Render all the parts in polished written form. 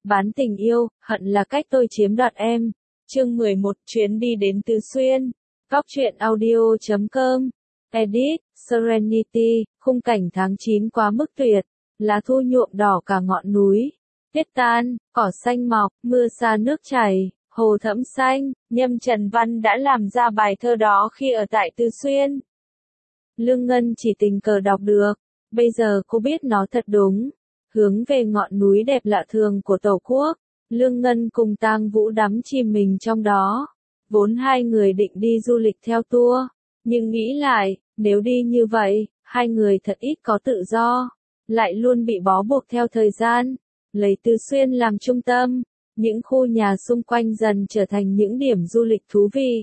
Bán tình yêu, hận là cách tôi chiếm đoạt em. Chương 11, chuyến đi đến Tứ Xuyên. Góc truyện audio.com. Edit, Serenity, khung cảnh tháng 9 quá mức tuyệt. Lá thu nhuộm đỏ cả ngọn núi. Tuyết tan, cỏ xanh mọc, mưa xa nước chảy, hồ thẫm xanh. Nhâm Trần Văn đã làm ra bài thơ đó khi ở tại Tứ Xuyên. Lương Ngân chỉ tình cờ đọc được. Bây giờ cô biết nó thật đúng. Hướng về ngọn núi đẹp lạ thường của Tổ quốc, Lương Ngân cùng Tang Vũ đắm chìm mình trong đó. Vốn hai người định đi du lịch theo tour, nhưng nghĩ lại, nếu đi như vậy, hai người thật ít có tự do, lại luôn bị bó buộc theo thời gian. Lấy Tứ Xuyên làm trung tâm, những khu nhà xung quanh dần trở thành những điểm du lịch thú vị.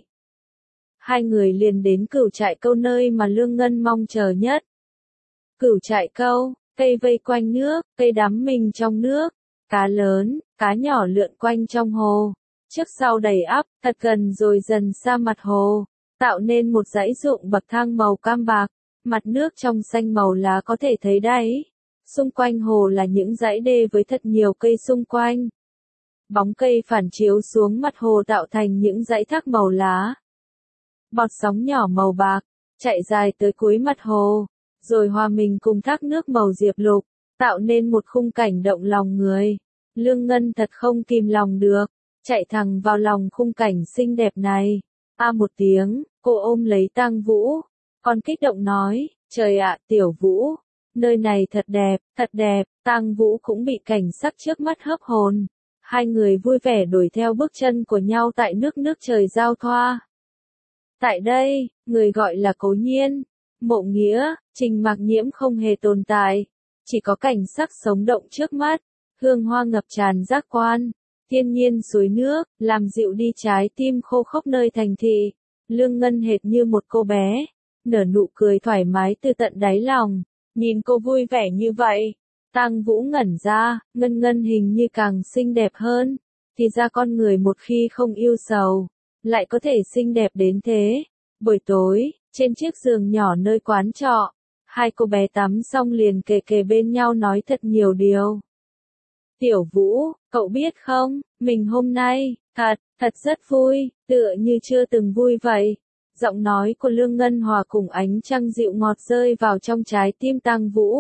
Hai người liền đến Cửu Trại Câu, nơi mà Lương Ngân mong chờ nhất. Cửu Trại Câu, cây vây quanh nước, cây đắm mình trong nước, cá lớn, cá nhỏ lượn quanh trong hồ, trước sau đầy ắp, thật gần rồi dần xa mặt hồ, tạo nên một dãy ruộng bậc thang màu cam bạc, mặt nước trong xanh màu lá có thể thấy đáy. Xung quanh hồ là những dãy đê với thật nhiều cây xung quanh. Bóng cây phản chiếu xuống mặt hồ tạo thành những dãy thác màu lá. Bọt sóng nhỏ màu bạc, chạy dài tới cuối mặt hồ, rồi hòa mình cùng thác nước màu diệp lục, tạo nên một khung cảnh động lòng người. Lương Ngân thật không kìm lòng được, chạy thẳng vào lòng khung cảnh xinh đẹp này. Một tiếng, cô ôm lấy Tang Vũ, còn kích động nói, trời ạ, Tiểu Vũ, nơi này thật đẹp, thật đẹp. Tang Vũ cũng bị cảnh sắc trước mắt hấp hồn. Hai người vui vẻ đuổi theo bước chân của nhau tại nước trời giao thoa. Tại đây, người gọi là Cố Nhiên, Mộ Nghĩa, Trình Mạc Nhiễm không hề tồn tại, chỉ có cảnh sắc sống động trước mắt, hương hoa ngập tràn giác quan, thiên nhiên suối nước, làm dịu đi trái tim khô khốc nơi thành thị. Lương Ngân hệt như một cô bé, nở nụ cười thoải mái từ tận đáy lòng, nhìn cô vui vẻ như vậy. Tang Vũ ngẩn ra, Ngân hình như càng xinh đẹp hơn, thì ra con người một khi không yêu sầu, lại có thể xinh đẹp đến thế. Buổi tối, trên chiếc giường nhỏ nơi quán trọ, hai cô bé tắm xong liền kề kề bên nhau nói thật nhiều điều. Tiểu Vũ, cậu biết không, mình hôm nay, thật rất vui, tựa như chưa từng vui vậy. Giọng nói của Lương Ngân hòa cùng ánh trăng dịu ngọt rơi vào trong trái tim Tang Vũ.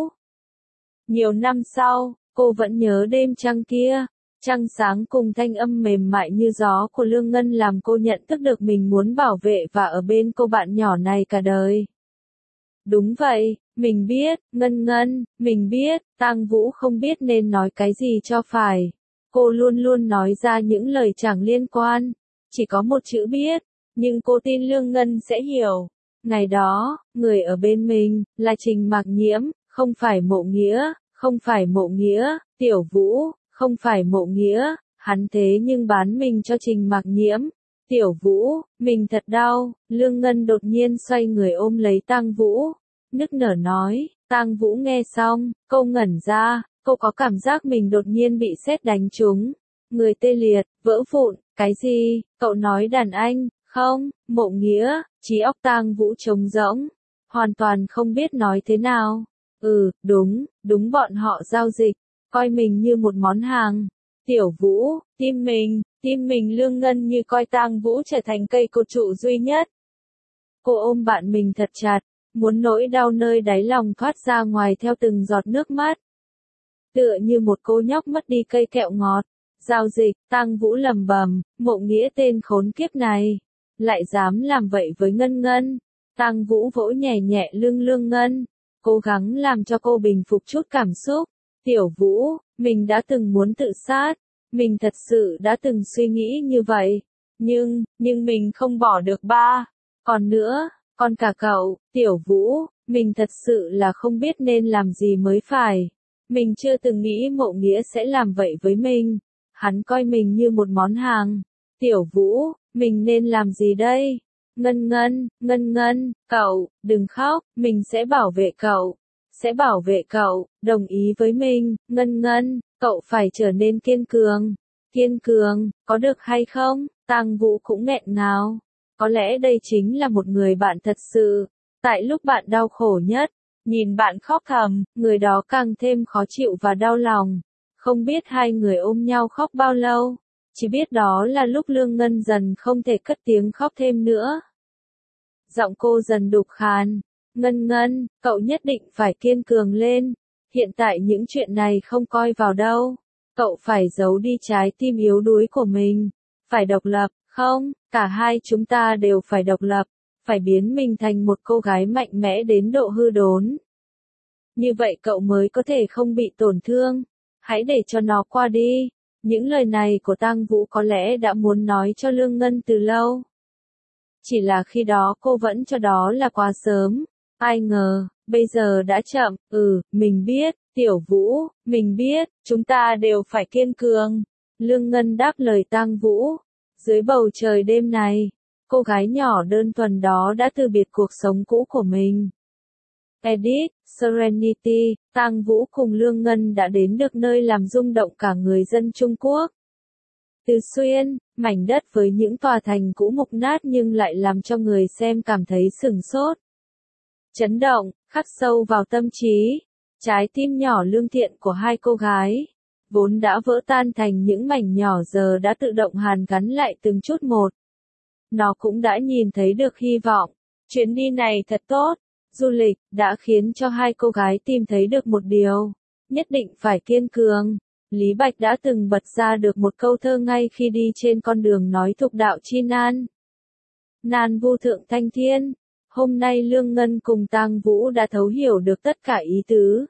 Nhiều năm sau, cô vẫn nhớ đêm trăng kia. Trăng sáng cùng thanh âm mềm mại như gió của Lương Ngân làm cô nhận thức được mình muốn bảo vệ và ở bên cô bạn nhỏ này cả đời. Đúng vậy, mình biết, Ngân, mình biết. Tang Vũ không biết nên nói cái gì cho phải. Cô luôn luôn nói ra những lời chẳng liên quan, chỉ có một chữ biết, nhưng cô tin Lương Ngân sẽ hiểu. Ngày đó, người ở bên mình, là Trình Mạc Nhiễm, không phải Mộ Nghĩa, không phải Mộ Nghĩa, Tiểu Vũ. Không phải Mộ Nghĩa, hắn thế nhưng bán mình cho Trình Mạc Nhiễm. Tiểu Vũ, mình thật đau. Lương Ngân đột nhiên xoay người ôm lấy Tang Vũ, nức nở nói. Tang Vũ nghe xong, cô ngẩn ra, cô có cảm giác mình đột nhiên bị sét đánh trúng. Người tê liệt, vỡ vụn, cái gì, cậu nói đàn anh, không, Mộ Nghĩa, trí óc Tang Vũ trống rỗng, hoàn toàn không biết nói thế nào. Đúng bọn họ giao dịch, coi mình như một món hàng. Tiểu Vũ, tim mình Lương Ngân như coi Tang Vũ trở thành cây cột trụ duy nhất. Cô ôm bạn mình thật chặt, muốn nỗi đau nơi đáy lòng thoát ra ngoài theo từng giọt nước mắt. Tựa như một cô nhóc mất đi cây kẹo ngọt. Giao dịch, Tang Vũ lầm bầm, Mộ Nghĩa tên khốn kiếp này, lại dám làm vậy với Ngân. Tang Vũ vỗ nhẹ nhẹ lưng Lương Ngân, cố gắng làm cho cô bình phục chút cảm xúc. Tiểu Vũ, mình đã từng muốn tự sát, mình thật sự đã từng suy nghĩ như vậy, nhưng mình không bỏ được ba. Còn nữa, còn cả cậu, Tiểu Vũ, mình thật sự là không biết nên làm gì mới phải. Mình chưa từng nghĩ Mộ Nghĩa sẽ làm vậy với mình, hắn coi mình như một món hàng. Tiểu Vũ, mình nên làm gì đây? Ngân, cậu, đừng khóc, mình sẽ bảo vệ cậu. Sẽ bảo vệ cậu, đồng ý với mình. Ngân, cậu phải trở nên kiên cường, có được hay không? Tang Vũ cũng nghẹn ngào. Có lẽ đây chính là một người bạn thật sự. Tại lúc bạn đau khổ nhất, nhìn bạn khóc thầm, người đó càng thêm khó chịu và đau lòng. Không biết hai người ôm nhau khóc bao lâu, chỉ biết đó là lúc Lương Ngân dần không thể cất tiếng khóc thêm nữa. Giọng cô dần đục khàn, Ngân Ngân, cậu nhất định phải kiên cường lên, hiện tại những chuyện này không coi vào đâu, cậu phải giấu đi trái tim yếu đuối của mình, phải độc lập, không, cả hai chúng ta đều phải độc lập, phải biến mình thành một cô gái mạnh mẽ đến độ hư đốn. Như vậy cậu mới có thể không bị tổn thương, hãy để cho nó qua đi. Những lời này của Tang Vũ có lẽ đã muốn nói cho Lương Ngân từ lâu. Chỉ là khi đó cô vẫn cho đó là quá sớm, ai ngờ, bây giờ đã chậm, mình biết, Tiểu Vũ, mình biết, chúng ta đều phải kiên cường. Lương Ngân đáp lời Tang Vũ. Dưới bầu trời đêm này, cô gái nhỏ đơn thuần đó đã từ biệt cuộc sống cũ của mình. Edit, Serenity, Tang Vũ cùng Lương Ngân đã đến được nơi làm rung động cả người dân Trung Quốc. Từ Xuyên, mảnh đất với những tòa thành cũ mục nát nhưng lại làm cho người xem cảm thấy sửng sốt. Chấn động, khắc sâu vào tâm trí, trái tim nhỏ lương thiện của hai cô gái, vốn đã vỡ tan thành những mảnh nhỏ giờ đã tự động hàn gắn lại từng chút một. Nó cũng đã nhìn thấy được hy vọng, chuyến đi này thật tốt. Du lịch đã khiến cho hai cô gái tìm thấy được một điều, nhất định phải kiên cường. Lý Bạch đã từng bật ra được một câu thơ ngay khi đi trên con đường nói thục đạo chi nan. Nan vô thượng thanh thiên. Hôm nay Lương Ngân cùng Tang Vũ đã thấu hiểu được tất cả ý tứ.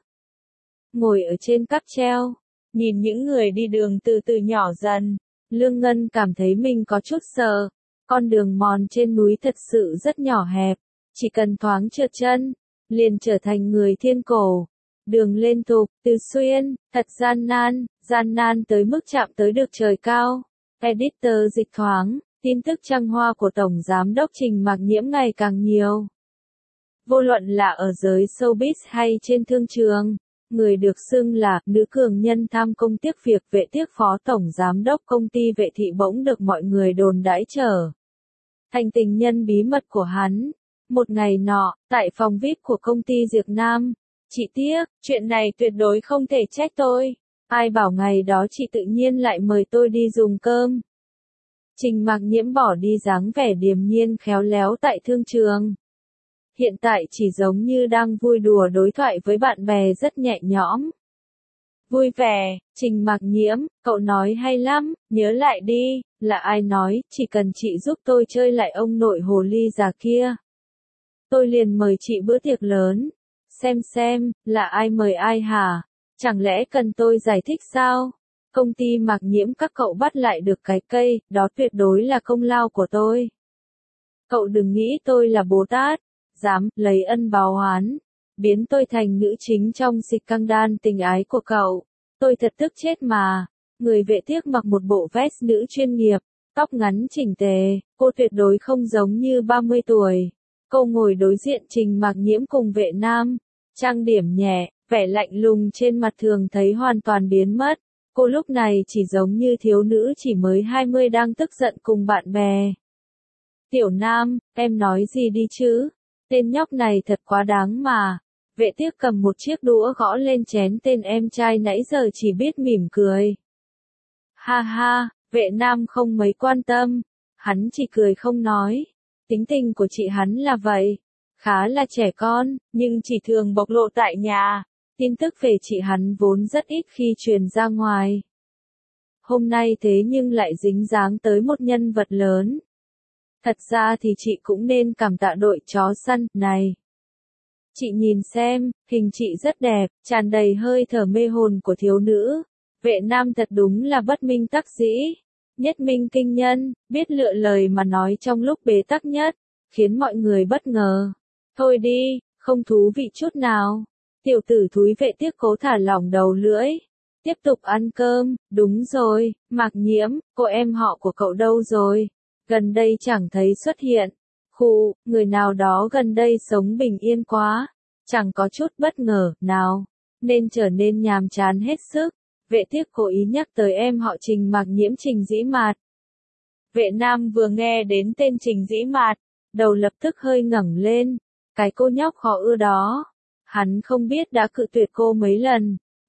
Ngồi ở trên cáp treo, nhìn những người đi đường từ từ nhỏ dần, Lương Ngân cảm thấy mình có chút sợ. Con đường mòn trên núi thật sự rất nhỏ hẹp. Chỉ cần thoáng trượt chân, liền trở thành người thiên cổ. Đường lên Thục, Từ Xuyên, thật gian nan tới mức chạm tới được trời cao. Editor dịch thoáng, tin tức trăng hoa của Tổng Giám đốc Trình Mạc Nhiễm ngày càng nhiều. Vô luận là ở giới showbiz hay trên thương trường, người được xưng là nữ cường nhân tham công tiếc việc Vệ Tiếc phó Tổng Giám đốc công ty Vệ Thị bỗng được mọi người đồn đãi trở thành tình nhân bí mật của hắn. Một ngày nọ, tại phòng VIP của công ty Diệp Nam, chị tiếc, chuyện này tuyệt đối không thể trách tôi. Ai bảo ngày đó chị tự nhiên lại mời tôi đi dùng cơm. Trình Mạc Nhiễm bỏ đi dáng vẻ điềm nhiên khéo léo tại thương trường. Hiện tại chỉ giống như đang vui đùa đối thoại với bạn bè rất nhẹ nhõm. Vui vẻ, Trình Mạc Nhiễm, cậu nói hay lắm, nhớ lại đi, là ai nói, chỉ cần chị giúp tôi chơi lại ông nội hồ ly già kia. Tôi liền mời chị bữa tiệc lớn. Xem, là ai mời ai hả? Chẳng lẽ cần tôi giải thích sao? Công ty Mạc Nhiễm các cậu bắt lại được cái cây, đó tuyệt đối là công lao của tôi. Cậu đừng nghĩ tôi là Bồ Tát, dám lấy ân báo oán, biến tôi thành nữ chính trong dịch căng đan tình ái của cậu. Tôi thật tức chết mà. Người Vệ Tiếc mặc một bộ vest nữ chuyên nghiệp, tóc ngắn chỉnh tề, cô tuyệt đối không giống như 30 tuổi. Cô ngồi đối diện Trình Mạc Nhiễm cùng Vệ Nam, trang điểm nhẹ, vẻ lạnh lùng trên mặt thường thấy hoàn toàn biến mất. Cô lúc này chỉ giống như thiếu nữ chỉ mới 20 đang tức giận cùng bạn bè. Tiểu Nam, em nói gì đi chứ? Tên nhóc này thật quá đáng mà. Vệ Tiếc cầm một chiếc đũa gõ lên chén tên em trai nãy giờ chỉ biết mỉm cười. Ha ha, Vệ Nam không mấy quan tâm. Hắn chỉ cười không nói. Tính tình của chị hắn là vậy. Khá là trẻ con, nhưng chỉ thường bộc lộ tại nhà. Tin tức về chị hắn vốn rất ít khi truyền ra ngoài. Hôm nay thế nhưng lại dính dáng tới một nhân vật lớn. Thật ra thì chị cũng nên cảm tạ đội chó săn này. Chị nhìn xem, hình chị rất đẹp, tràn đầy hơi thở mê hồn của thiếu nữ. Vệ Nam thật đúng là bất minh tắc dĩ. Nhất minh kinh nhân, biết lựa lời mà nói trong lúc bế tắc nhất, khiến mọi người bất ngờ. Thôi đi, không thú vị chút nào. Tiểu tử thúi Vệ Tiếc cố thả lỏng đầu lưỡi. Tiếp tục ăn cơm, đúng rồi, Mạc Nhiễm, cô em họ của cậu đâu rồi? Gần đây chẳng thấy xuất hiện. Khụ, người nào đó gần đây sống bình yên quá. Chẳng có chút bất ngờ, nào. Nên trở nên nhàm chán hết sức. Vệ Tiếc cố ý nhắc tới em họ Trình Mạc Nhiễm Trình Dĩ Mạt. Vệ Nam vừa nghe đến tên Trình Dĩ Mạt, đầu lập tức hơi ngẩng lên. Cái cô nhóc khó ưa đó. Hắn không biết đã cự tuyệt cô mấy lần,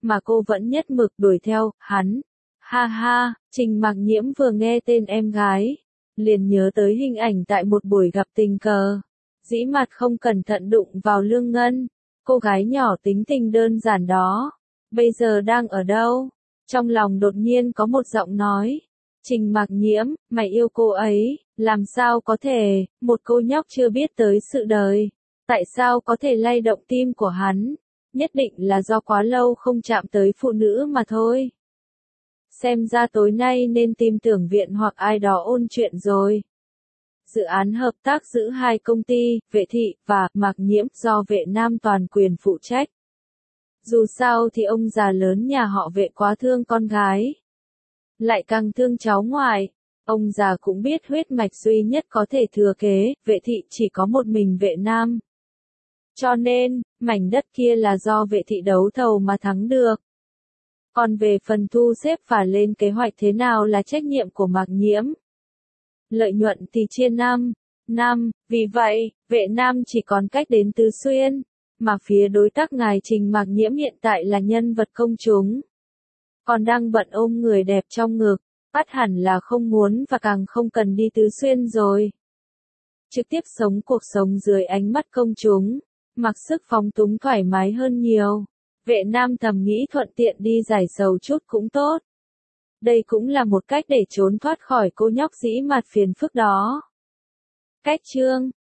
mà cô vẫn nhất mực đuổi theo, hắn. Ha ha, Trình Mạc Nhiễm vừa nghe tên em gái, liền nhớ tới hình ảnh tại một buổi gặp tình cờ. Dĩ mặt không cẩn thận đụng vào Lương Ngân, cô gái nhỏ tính tình đơn giản đó. Bây giờ đang ở đâu? Trong lòng đột nhiên có một giọng nói. Trình Mạc Nhiễm, mày yêu cô ấy, làm sao có thể, một cô nhóc chưa biết tới sự đời. Tại sao có thể lay động tim của hắn? Nhất định là do quá lâu không chạm tới phụ nữ mà thôi. Xem ra tối nay nên tìm Tưởng Viện hoặc ai đó ôn chuyện rồi. Dự án hợp tác giữa hai công ty, Vệ Thị và Mạc Nhiễm do Vệ Nam toàn quyền phụ trách. Dù sao thì ông già lớn nhà họ Vệ quá thương con gái. Lại càng thương cháu ngoại. Ông già cũng biết huyết mạch duy nhất có thể thừa kế, Vệ Thị chỉ có một mình Vệ Nam. Cho nên, mảnh đất kia là do Vệ Thị đấu thầu mà thắng được. Còn về phần thu xếp và lên kế hoạch thế nào là trách nhiệm của Mạc Nhiễm. Lợi nhuận thì chia 5, vì vậy, Vệ Nam chỉ còn cách đến Tứ Xuyên, mà phía đối tác ngài Trình Mạc Nhiễm hiện tại là nhân vật công chúng. Còn đang bận ôm người đẹp trong ngực, ắt hẳn là không muốn và càng không cần đi Tứ Xuyên rồi. Trực tiếp sống cuộc sống dưới ánh mắt công chúng, mặc sức phóng túng thoải mái hơn nhiều. Vệ Nam thầm nghĩ thuận tiện đi giải sầu chút cũng tốt. Đây cũng là một cách để trốn thoát khỏi cô nhóc dĩ mặt phiền phức đó. Cách chương